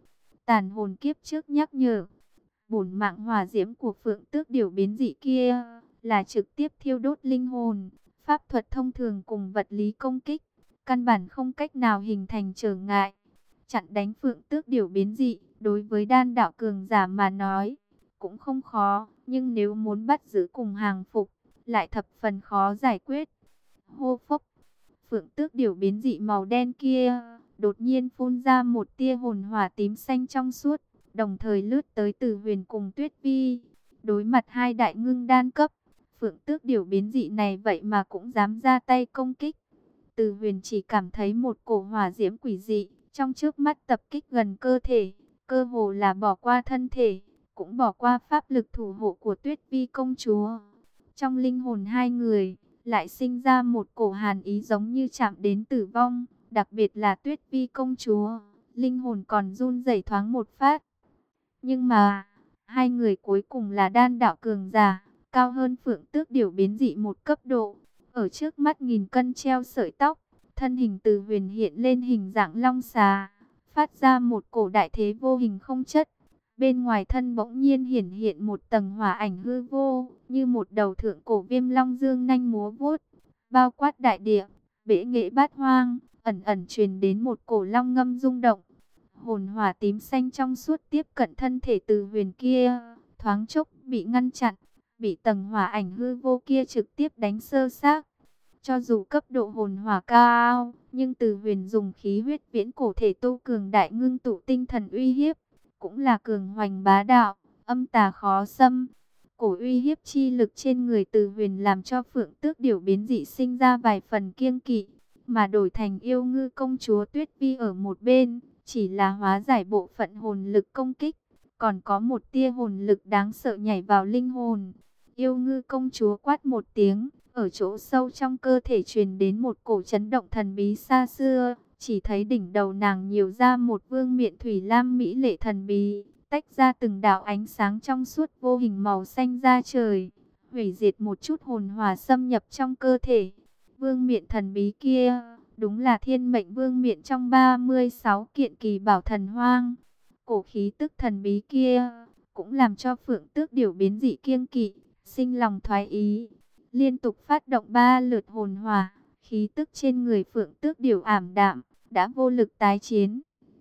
Tàn hồn kiếp trước nhắc nhở, bổn mạng hỏa diễm của Phượng Tước Điểu biến dị kia là trực tiếp thiêu đốt linh hồn, pháp thuật thông thường cùng vật lý công kích, căn bản không cách nào hình thành trở ngại. Chặn đánh Phượng Tước Điểu biến dị, đối với đan đạo cường giả mà nói, cũng không khó, nhưng nếu muốn bắt giữ cùng hàng phục, lại thập phần khó giải quyết. Hô phốc, Phượng Tước Điểu biến dị màu đen kia đột nhiên phun ra một tia hồn hỏa tím xanh trong suốt, đồng thời lướt tới Từ Huyền cùng Tuyết Vi. Đối mặt hai đại ngưng đan cấp, Phượng Tước Điểu biến dị này vậy mà cũng dám ra tay công kích. Từ Huyền chỉ cảm thấy một cổ hỏa diễm quỷ dị trong trước mắt tập kích gần cơ thể, cơ hồ là bỏ qua thân thể, cũng bỏ qua pháp lực thủ hộ của Tuyết Vi công chúa. Trong linh hồn hai người lại sinh ra một cổ hàn ý giống như chạm đến tử vong, đặc biệt là Tuyết Vi công chúa, linh hồn còn run rẩy thoáng một phát. Nhưng mà, hai người cuối cùng là đan đạo cường giả, cao hơn Phượng Tước Điểu biến dị một cấp độ. Ở trước mắt nghìn cân treo sợi tóc, thân hình Từ Huyền hiện lên hình dạng long xà, phát ra một cổ đại thế vô hình không chất. Bên ngoài thân bỗng nhiên hiển hiện một tầng hỏa ảnh hư vô, như một đầu thượng cổ viêm long dương nanh múa vuốt, bao quát đại địa, bể nghệ bát hoang, ẩn ẩn truyền đến một cổ long ngâm rung động. Hồn hỏa tím xanh trong suốt tiếp cận thân thể Từ Huyền kia, thoáng chốc bị ngăn chặn, bị tầng hỏa ảnh hư vô kia trực tiếp đánh sơ xác. Cho dù cấp độ hồn hỏa cao, nhưng Từ Huyền dùng khí huyết viễn cổ thể tu cường đại ngưng tụ tinh thần uy hiếp, cũng là cường hoành bá đạo, âm tà khó xâm. Cổ uy hiếp chi lực trên người Từ Huyền làm cho Phượng Tước Điểu biến dị sinh ra vài phần kiêng kỵ, mà đổi thành Yêu Ngư công chúa Tuyết Vi ở một bên, chỉ là hóa giải bộ phận hồn lực công kích, còn có một tia hồn lực đáng sợ nhảy vào linh hồn. Yêu Ngư công chúa quát một tiếng, ở chỗ sâu trong cơ thể truyền đến một cổ chấn động thần bí xa xưa, chỉ thấy đỉnh đầu nàng nhiều ra một vương miện thủy lam mỹ lệ thần bí, tách ra từng đạo ánh sáng trong suốt vô hình màu xanh ra trời, hủy diệt một chút hồn hỏa xâm nhập trong cơ thể. Vương miện thần bí kia, đúng là thiên mệnh vương miện trong ba mươi sáu kiện kỳ bảo thần hoang. Cổ khí tức thần bí kia, cũng làm cho Phượng Tước Điểu biến dị kiêng kỵ, sinh lòng thoái ý. Liên tục phát động ba lượt hồn hỏa, khí tức trên người Phượng Tước Điểu ảm đạm, đã vô lực tái chiến.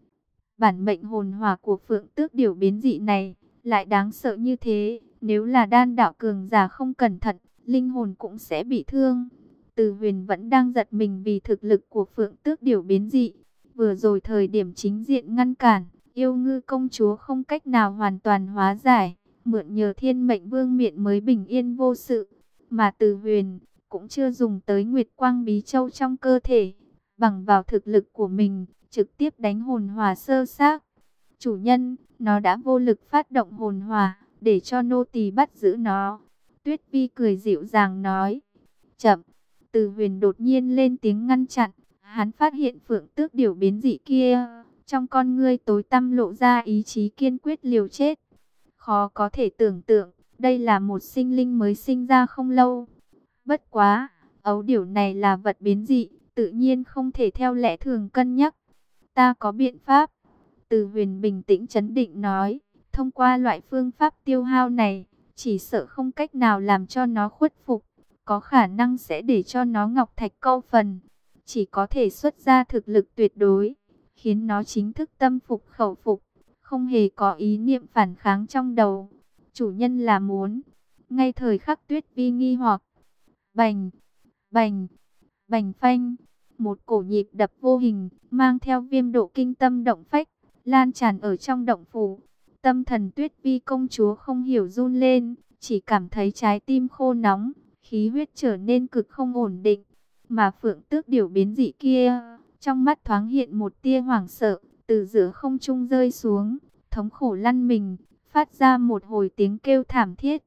Bản mệnh hồn hỏa của Phượng Tước Điểu biến dị này lại đáng sợ như thế, nếu là đan đạo cường giả không cẩn thận, linh hồn cũng sẽ bị thương. Từ Huyền vẫn đang giật mình vì thực lực của Phượng Tước Điểu biến dị, vừa rồi thời điểm chính diện ngăn cản, Yêu Ngư công chúa không cách nào hoàn toàn hóa giải, mượn nhờ thiên mệnh vương miện mới bình yên vô sự. Mà Từ Huyền cũng chưa dùng tới Nguyệt Quang Bí Châu trong cơ thể, bằng vào thực lực của mình, trực tiếp đánh hồn hỏa sơ xác. Chủ nhân, nó đã vô lực phát động hồn hỏa, để cho nô tỳ bắt giữ nó. Tuyết Vi cười dịu dàng nói. Chậm, Từ Huyền đột nhiên lên tiếng ngăn chặn, hắn phát hiện Phượng Tước Điểu biến dị kia, trong con ngươi tối tăm lộ ra ý chí kiên quyết liều chết. Khó có thể tưởng tượng, đây là một sinh linh mới sinh ra không lâu. Bất quá, ấu điểu này là vật biến dị, tự nhiên không thể theo lẽ thường cân nhắc. Ta có biện pháp. Từ Huyền bình tĩnh trấn định nói, thông qua loại phương pháp tiêu hao này, chỉ sợ không cách nào làm cho nó khuất phục, có khả năng sẽ để cho nó ngọc thạch câu phần. Chỉ có thể xuất ra thực lực tuyệt đối, khiến nó chính thức tâm phục khẩu phục, không hề có ý niệm phản kháng trong đầu. Chủ nhân là muốn. Ngay thời khắc Tuyết Vi nghi hoặc, bành, bành, bành phanh, một cổ nhịp đập vô hình, mang theo viêm độ kinh tâm động phách, lan tràn ở trong động phủ. Tâm thần Tuyết Vi công chúa không hiểu run lên, chỉ cảm thấy trái tim khô nóng, khí huyết trở nên cực không ổn định. Mà Phượng Tước Điểu biến dị kia, trong mắt thoáng hiện một tia hoảng sợ, từ giữa không trung rơi xuống, thống khổ lăn mình, phát ra một hồi tiếng kêu thảm thiết.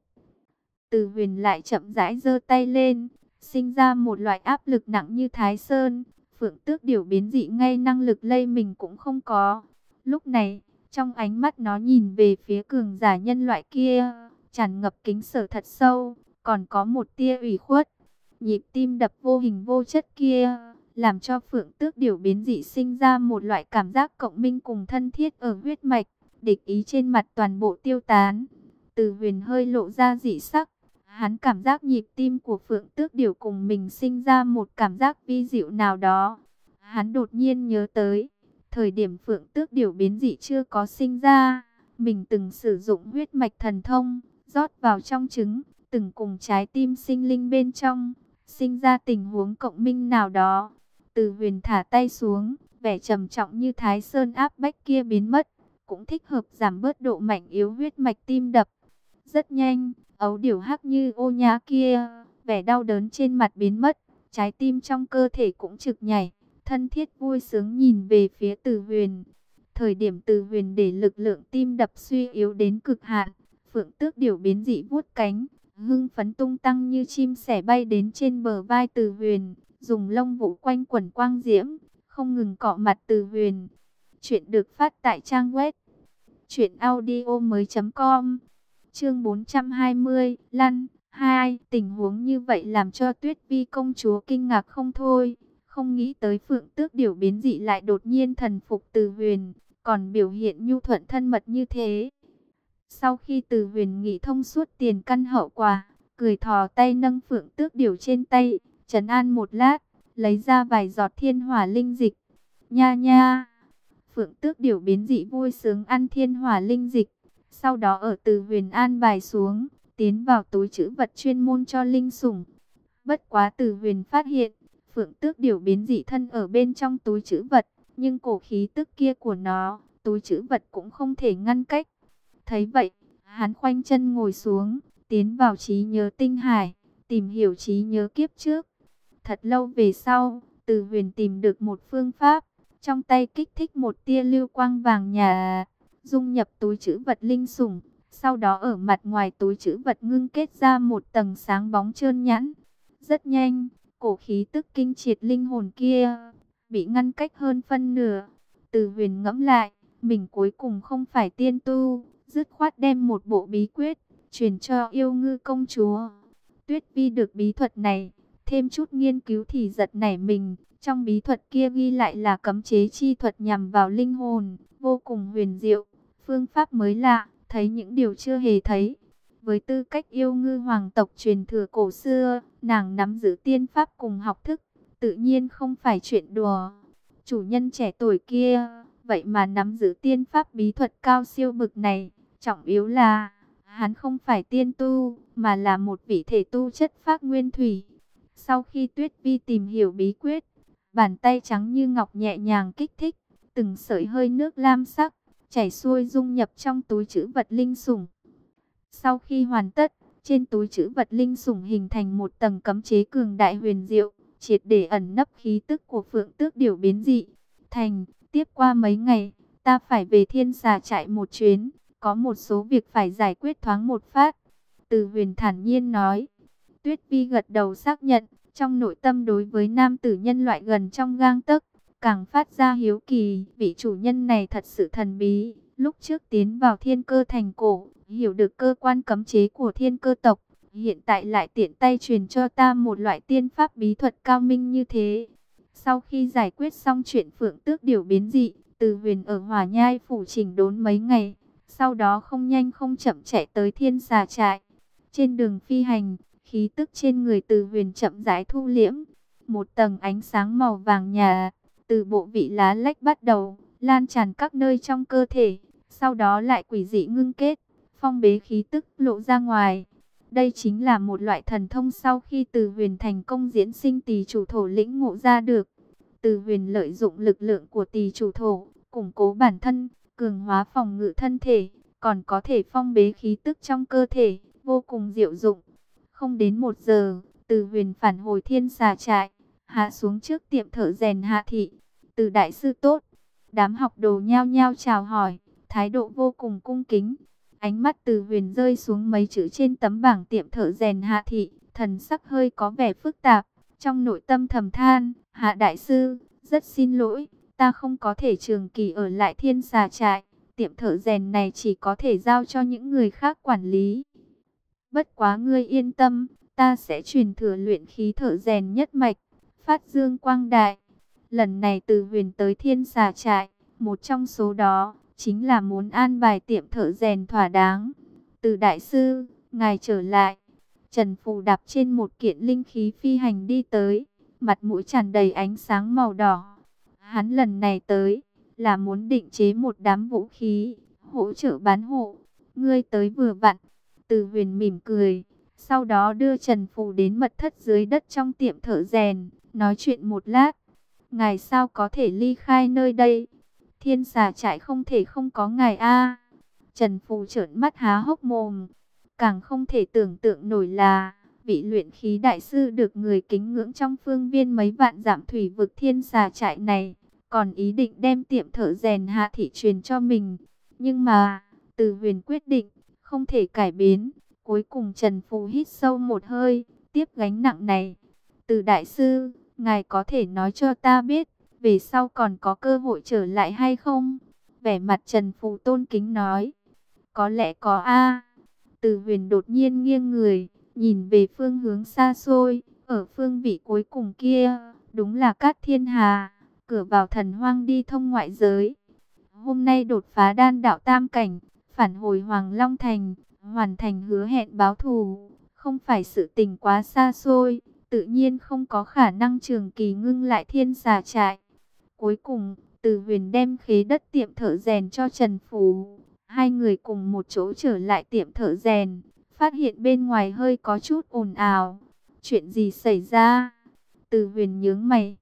Từ Huyền lại chậm rãi giơ tay lên, sinh ra một loại áp lực nặng như Thái Sơn. Phượng Tước Điểu biến dị ngay năng lực lây mình cũng không có. Lúc này, trong ánh mắt nó nhìn về phía cường giả nhân loại kia, tràn ngập kính sợ thật sâu, còn có một tia ủy khuất. Nhịp tim đập vô hình vô chất kia, làm cho Phượng Tước Điểu biến dị sinh ra một loại cảm giác cộng minh cùng thân thiết ở huyết mạch. địch ý trên mặt toàn bộ tiêu tán. Từ Huyền hơi lộ ra dị sắc. Hắn cảm giác nhịp tim của Phượng Tước Điểu cùng mình sinh ra một cảm giác vi diệu nào đó. Hắn đột nhiên nhớ tới, thời điểm Phượng Tước Điểu biến dị chưa có sinh ra, mình từng sử dụng huyết mạch thần thông, rót vào trong trứng, từng cùng trái tim sinh linh bên trong, sinh ra tình huống cộng minh nào đó. Từ Huyền thả tay xuống, vẻ trầm trọng như Thái Sơn áp bách kia biến mất, cũng thích hợp giảm bớt độ mạnh yếu huyết mạch tim đập. Rất nhanh, ấu điểu hắc như ô nhá kia, vẻ đau đớn trên mặt biến mất, trái tim trong cơ thể cũng trực nhảy, thân thiết vui sướng nhìn về phía Từ Huyền. Thời điểm Từ Huyền để lực lượng tim đập suy yếu đến cực hạn, Phượng Tước Điểu biến dị vuốt cánh, hưng phấn tung tăng như chim sẻ bay đến trên bờ vai Từ Huyền, dùng lông vũ quanh quẩn quang diễm, không ngừng cọ mặt Từ Huyền. Chuyện được phát tại trang web truyện audio mới.com. Chương bốn trăm hai mươi, Lăn hai. Tình huống như vậy làm cho Tuyết Vi công chúa kinh ngạc không thôi, không nghĩ tới Phượng Tước Điểu biến dị lại đột nhiên thần phục Từ Huyền, còn biểu hiện nhu thuận thân mật như thế. Sau khi Từ Huyền nghĩ thông suốt tiền căn hậu quả, cười thò tay nâng Phượng Tước Điểu trên tay, trấn an một lát, lấy ra vài giọt thiên hỏa linh dịch. Nha nha. Phượng Tước Điểu biến dị vui sướng ăn thiên hỏa linh dịch, sau đó ở Từ Huyền an bài xuống, tiến vào túi trữ vật chuyên môn cho linh sủng. Bất quá Từ Huyền phát hiện, Phượng Tước Điểu biến dị thân ở bên trong túi trữ vật, nhưng cổ khí tức kia của nó, túi trữ vật cũng không thể ngăn cách. Thấy vậy, hắn khoanh chân ngồi xuống, tiến vào trí nhớ tinh hải, tìm hiểu trí nhớ kiếp trước. Thật lâu về sau, Từ Huyền tìm được một phương pháp, trong tay kích thích một tia lưu quang vàng nhà, dung nhập túi trữ vật linh sủng, sau đó ở mặt ngoài túi trữ vật ngưng kết ra một tầng sáng bóng trơn nhẵn. Rất nhanh, cổ khí tức kinh triệt linh hồn kia bị ngăn cách hơn phân nửa. Từ Huyền ngẫm lại, mình cuối cùng không phải tiên tu, dứt khoát đem một bộ bí quyết truyền cho Yêu Ngư công chúa. Tuyết Vi được bí thuật này, thêm chút nghiên cứu thì giật nảy mình. Trong bí thuật kia ghi lại là cấm chế chi thuật nhằm vào linh hồn, vô cùng huyền diệu. Phương pháp mới lạ, thấy những điều chưa hề thấy. Với tư cách yêu ngư hoàng tộc truyền thừa cổ xưa, nàng nắm giữ tiên pháp cùng học thức, tự nhiên không phải chuyện đùa. Chủ nhân trẻ tuổi kia, vậy mà nắm giữ tiên pháp bí thuật cao siêu bực này, trọng yếu là hắn không phải tiên tu, mà là một vị thể tu chất phác nguyên thủy. Sau khi Tuyết Vi tìm hiểu bí quyết, bàn tay trắng như ngọc nhẹ nhàng kích thích, từng sợi hơi nước lam sắc chảy xuôi dung nhập trong túi trữ vật linh sủng. Sau khi hoàn tất, trên túi trữ vật linh sủng hình thành một tầng cấm chế cường đại huyền diệu, triệt để ẩn nấp khí tức của Phượng Tước Điểu biến dị. Thành, tiếp qua mấy ngày, ta phải về Thiên Xà trại một chuyến, có một số việc phải giải quyết thoáng một phát. Từ Huyền thản nhiên nói. Tuyết Vi gật đầu xác nhận, trong nội tâm đối với nam tử nhân loại gần trong gang tấc, càng phát ra hiếu kỳ. Vị chủ nhân này thật sự thần bí. Lúc trước tiến vào Thiên Cơ thành cổ, hiểu được cơ quan cấm chế của Thiên Cơ tộc, hiện tại lại tiện tay truyền cho ta một loại tiên pháp bí thuật cao minh như thế. Sau khi giải quyết xong chuyện Phượng Tước Điểu biến dị, Từ Huyền ở Hỏa Nhai phủ chỉnh đốn mấy ngày, sau đó không nhanh không chậm chạy tới Thiên Xà trại. Trên đường phi hành, khí tức trên người Từ Huyền chậm rãi thu liễm, một tầng ánh sáng màu vàng nhà từ bộ vị lá lách bắt đầu lan tràn các nơi trong cơ thể, sau đó lại quỷ dị ngưng kết, phong bế khí tức lộ ra ngoài. Đây chính là một loại thần thông sau khi Từ Huyền thành công diễn sinh Tỳ Chủ Thổ lĩnh ngộ ra được. Từ Huyền lợi dụng lực lượng của Tỳ Chủ Thổ, củng cố bản thân, cường hóa phòng ngự thân thể, còn có thể phong bế khí tức trong cơ thể, vô cùng diệu dụng. Không đến một giờ, Từ Huyền phản hồi Thiên Xà trại, hạ xuống trước tiệm thợ rèn Hạ thị. Từ đại sư tốt. Đám học đồ nhao nhao chào hỏi, thái độ vô cùng cung kính. Ánh mắt Từ Huyền rơi xuống mấy chữ trên tấm bảng tiệm thợ rèn Hạ thị, thần sắc hơi có vẻ phức tạp, trong nội tâm thầm than, Hạ đại sư, rất xin lỗi, ta không có thể trường kỳ ở lại Thiên Xà trại, tiệm thợ rèn này chỉ có thể giao cho những người khác quản lý. Bất quá ngươi yên tâm, ta sẽ truyền thừa luyện khí thợ rèn nhất mạch, phát dương quang đại. Lần này Từ Huyền tới Thiên Xà trại, một trong số đó chính là muốn an bài tiệm thợ rèn thỏa đáng. Từ đại sư, ngài trở lại. Trần Phù đạp trên một kiện linh khí phi hành đi tới, mặt mũi tràn đầy ánh sáng màu đỏ. Hắn lần này tới là muốn định chế một đám vũ khí, hỗ trợ bán hộ. Ngươi tới vừa vặn. Từ Huyền mỉm cười, sau đó đưa Trần Phù đến mật thất dưới đất trong tiệm thợ rèn, nói chuyện một lát. Ngài sao có thể ly khai nơi đây? Thiên Xà trại không thể không có ngài a. Trần Phù trợn mắt há hốc mồm, càng không thể tưởng tượng nổi là vị luyện khí đại sư được người kính ngưỡng trong phương viên mấy vạn dặm thủy vực Thiên Xà trại này, còn ý định đem tiệm thợ rèn Hạ Thị truyền cho mình. Nhưng mà, Từ Huyền quyết định không thể cải biến. Cuối cùng Trần Phù hít sâu một hơi, tiếp gánh nặng này. Từ đại sư, ngài có thể nói cho ta biết, về sau còn có cơ hội trở lại hay không? Vẻ mặt Trần Phù tôn kính nói. Có lẽ có a. Từ Huyền đột nhiên nghiêng người, nhìn về phương hướng xa xôi, ở phương vị cuối cùng kia, đúng là Cát Thiên Hà, cửa vào thần hoang đi thông ngoại giới. Hôm nay đột phá đan đạo tam cảnh, phản hồi Hoàng Long Thành, hoàn thành hứa hẹn báo thù, không phải sự tình quá xa xôi, tự nhiên không có khả năng trường kỳ ngưng lại Thiên Xà trại. Cuối cùng, Từ Huyền đem khế đất tiệm thợ rèn cho Trần Phù. Hai người cùng một chỗ trở lại tiệm thợ rèn, phát hiện bên ngoài hơi có chút ồn ào. Chuyện gì xảy ra? Từ Huyền nhướng mày.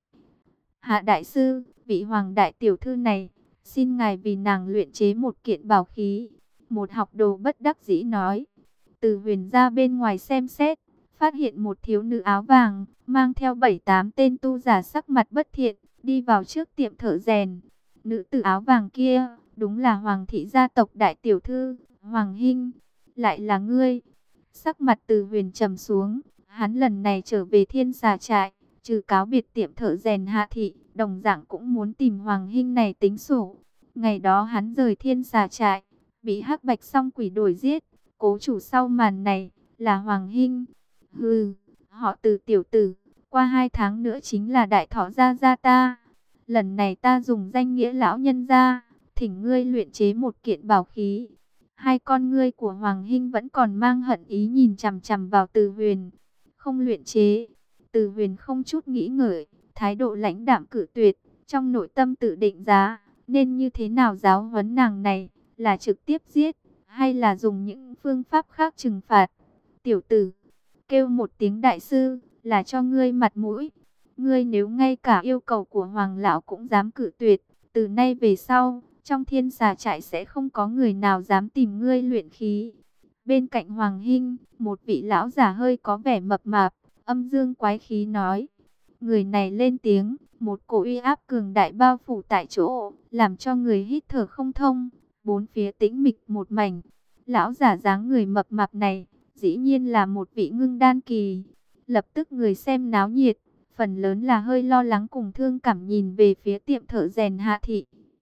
Hạ đại sư, vị Hoàng đại tiểu thư này, xin ngài vì nàng luyện chế một kiện bảo khí. Một học đồ bất đắc dĩ nói. Từ Huyền ra bên ngoài xem xét, phát hiện một thiếu nữ áo vàng, mang theo bảy tám tên tu giả sắc mặt bất thiện, đi vào trước tiệm thợ rèn. Nữ tử áo vàng kia, đúng là Hoàng thị gia tộc đại tiểu thư, Hoàng Hinh. Lại là ngươi. Sắc mặt Từ Huyền trầm xuống, hắn lần này trở về Thiên Xà trại, trừ cáo biệt tiệm thợ rèn Hạ Thị, đồng dạng cũng muốn tìm Hoàng Hinh này tính sổ. Ngày đó hắn rời Thiên Xà trại, bị Hắc Bạch Song Quỷ đuổi giết, cố chủ sau màn này là Hoàng Hinh. Hừ, họ Từ tiểu tử, qua hai tháng nữa chính là đại thọ gia gia ta. Lần này ta dùng danh nghĩa lão nhân gia, thỉnh ngươi luyện chế một kiện bảo khí. Hai con ngươi của Hoàng Hinh vẫn còn mang hận ý nhìn chằm chằm vào Từ Huyền. Không luyện chế. Từ Huyền không chút nghĩ ngợi, thái độ lãnh đạm cự tuyệt, trong nội tâm tự định giá, nên như thế nào giáo huấn nàng này, là trực tiếp giết, hay là dùng những phương pháp khác trừng phạt. Tiểu tử, kêu một tiếng đại sư, là cho ngươi mặt mũi. Ngươi nếu ngay cả yêu cầu của Hoàng lão cũng dám cự tuyệt, từ nay về sau, trong Thiên Xà trại sẽ không có người nào dám tìm ngươi luyện khí. Bên cạnh Hoàng Hinh, một vị lão giả hơi có vẻ mập mạp, âm dương quái khí nói. Người này lên tiếng, một cổ uy áp cường đại bao phủ tại chỗ, làm cho người hít thở không thông, bốn phía tĩnh mịch một mảnh. Lão giả dáng người mập mạp này, dĩ nhiên là một vị ngưng đan kỳ. Lập tức người xem náo nhiệt, phần lớn là hơi lo lắng cùng thương cảm nhìn về phía tiệm thợ rèn Hạ Thị.